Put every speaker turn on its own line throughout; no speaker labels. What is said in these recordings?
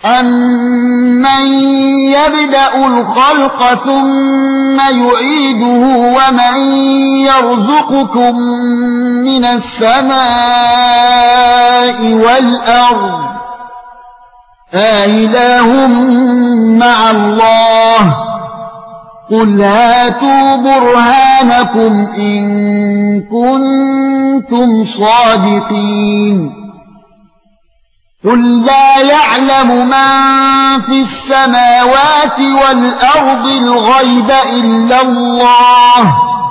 أَمَّن يَبْدَأُ الْخَلْقَ ثُمَّ يُعِيدُهُ وَمَن يَرْزُقُكُم مِّنَ السَّمَاءِ وَالْأَرْضِ أَإِلَٰهٌ مَّعَ اللَّهِ قُلْ هَاتُوا بُرْهَانَكُمْ إِن كُنتُمْ صَادِقِينَ قُل لَّا يَعْلَمُ مَن فِي السَّمَاوَاتِ وَالْأَرْضِ الْغَيْبَ إِلَّا اللَّهُ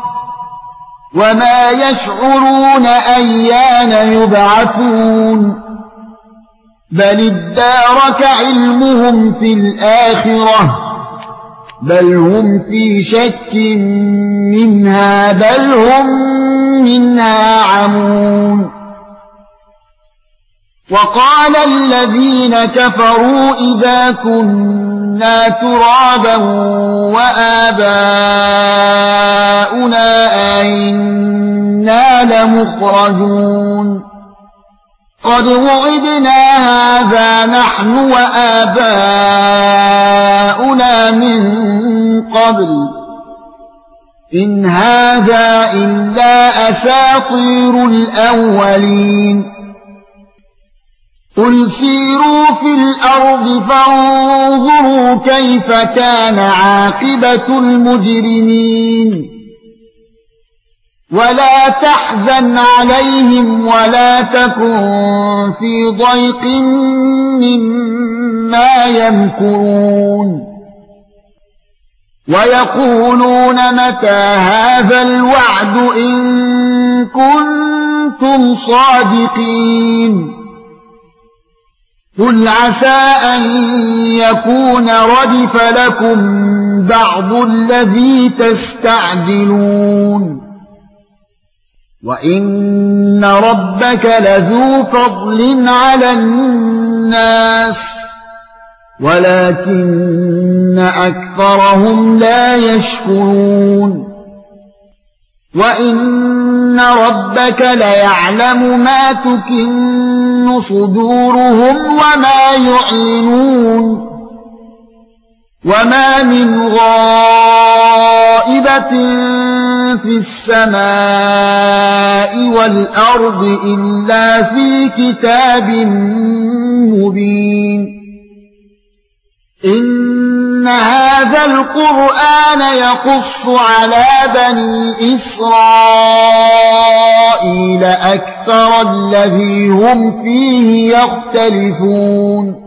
وَمَا يَشْعُرُونَ أَيَّانَ يُبْعَثُونَ بَلِ ادَّارَكَ عِلْمُهُمْ فِي الْآخِرَةِ بَلْ هُمْ فِي شَكٍّ مِّنْهَا بَلْ هُمْ مِنْهَا عَمُونَ وَقَالَ الَّذِينَ كَفَرُوا إِذَا كُنَّا تُرَابًا وَآبَاؤُنَا أَئِنَّا لَمُخْرَجُونَ قَدْ وُعِدْنَا هَذَا نَحْنُ وَآبَاؤُنَا مِن قَبْلُ إِنْ هَذَا إِلَّا أَسَاطِيرُ الْأَوَّلِينَ قُلْ سِيرُوا فِي الْأَرْضِ فَانظُرُوا كَيْفَ كَانَ عَاقِبَةُ الْمُجْرِمِينَ وَلَا تَحْزَنْ عَلَيْهِمْ وَلَا تَكُنْ فِي ضَيْقٍ مِّمَّا يَمْكُرُونَ وَيَقُولُونَ مَتَى هَذَا الْوَعْدُ إِن كُنتُمْ صَادِقِينَ قُلْ عَسَىٰ أَن يَكُونَ رَدِفَ لَكُم بَعْضُ الَّذِي تَسْتَعْجِلُونَ وَإِنَّ رَبَّكَ لَذُو فَضْلٍ عَلَى النَّاسِ وَلَكِنَّ أَكْثَرَهُمْ لَا يَشْكُرُونَ وَإِنَّ رَبَّكَ لَيَعْلَمُ مَا تُكِنُّ صُدُورُهُمْ وَمَا يُعْلِنُونَ وَمَا مِنْ غَائِبَةٍ فِي السَّمَاءِ وَالْأَرْضِ إِلَّا فِي كِتَابٍ مُبِينٍ إِنَّ هَذَا الْقُرْآنَ يَقُصُّ عَلَى بَنِي إِسْرَائِيلَ أَكْثَرَ الَّذِي هُمْ فِيهِ يَخْتَلِفُونَ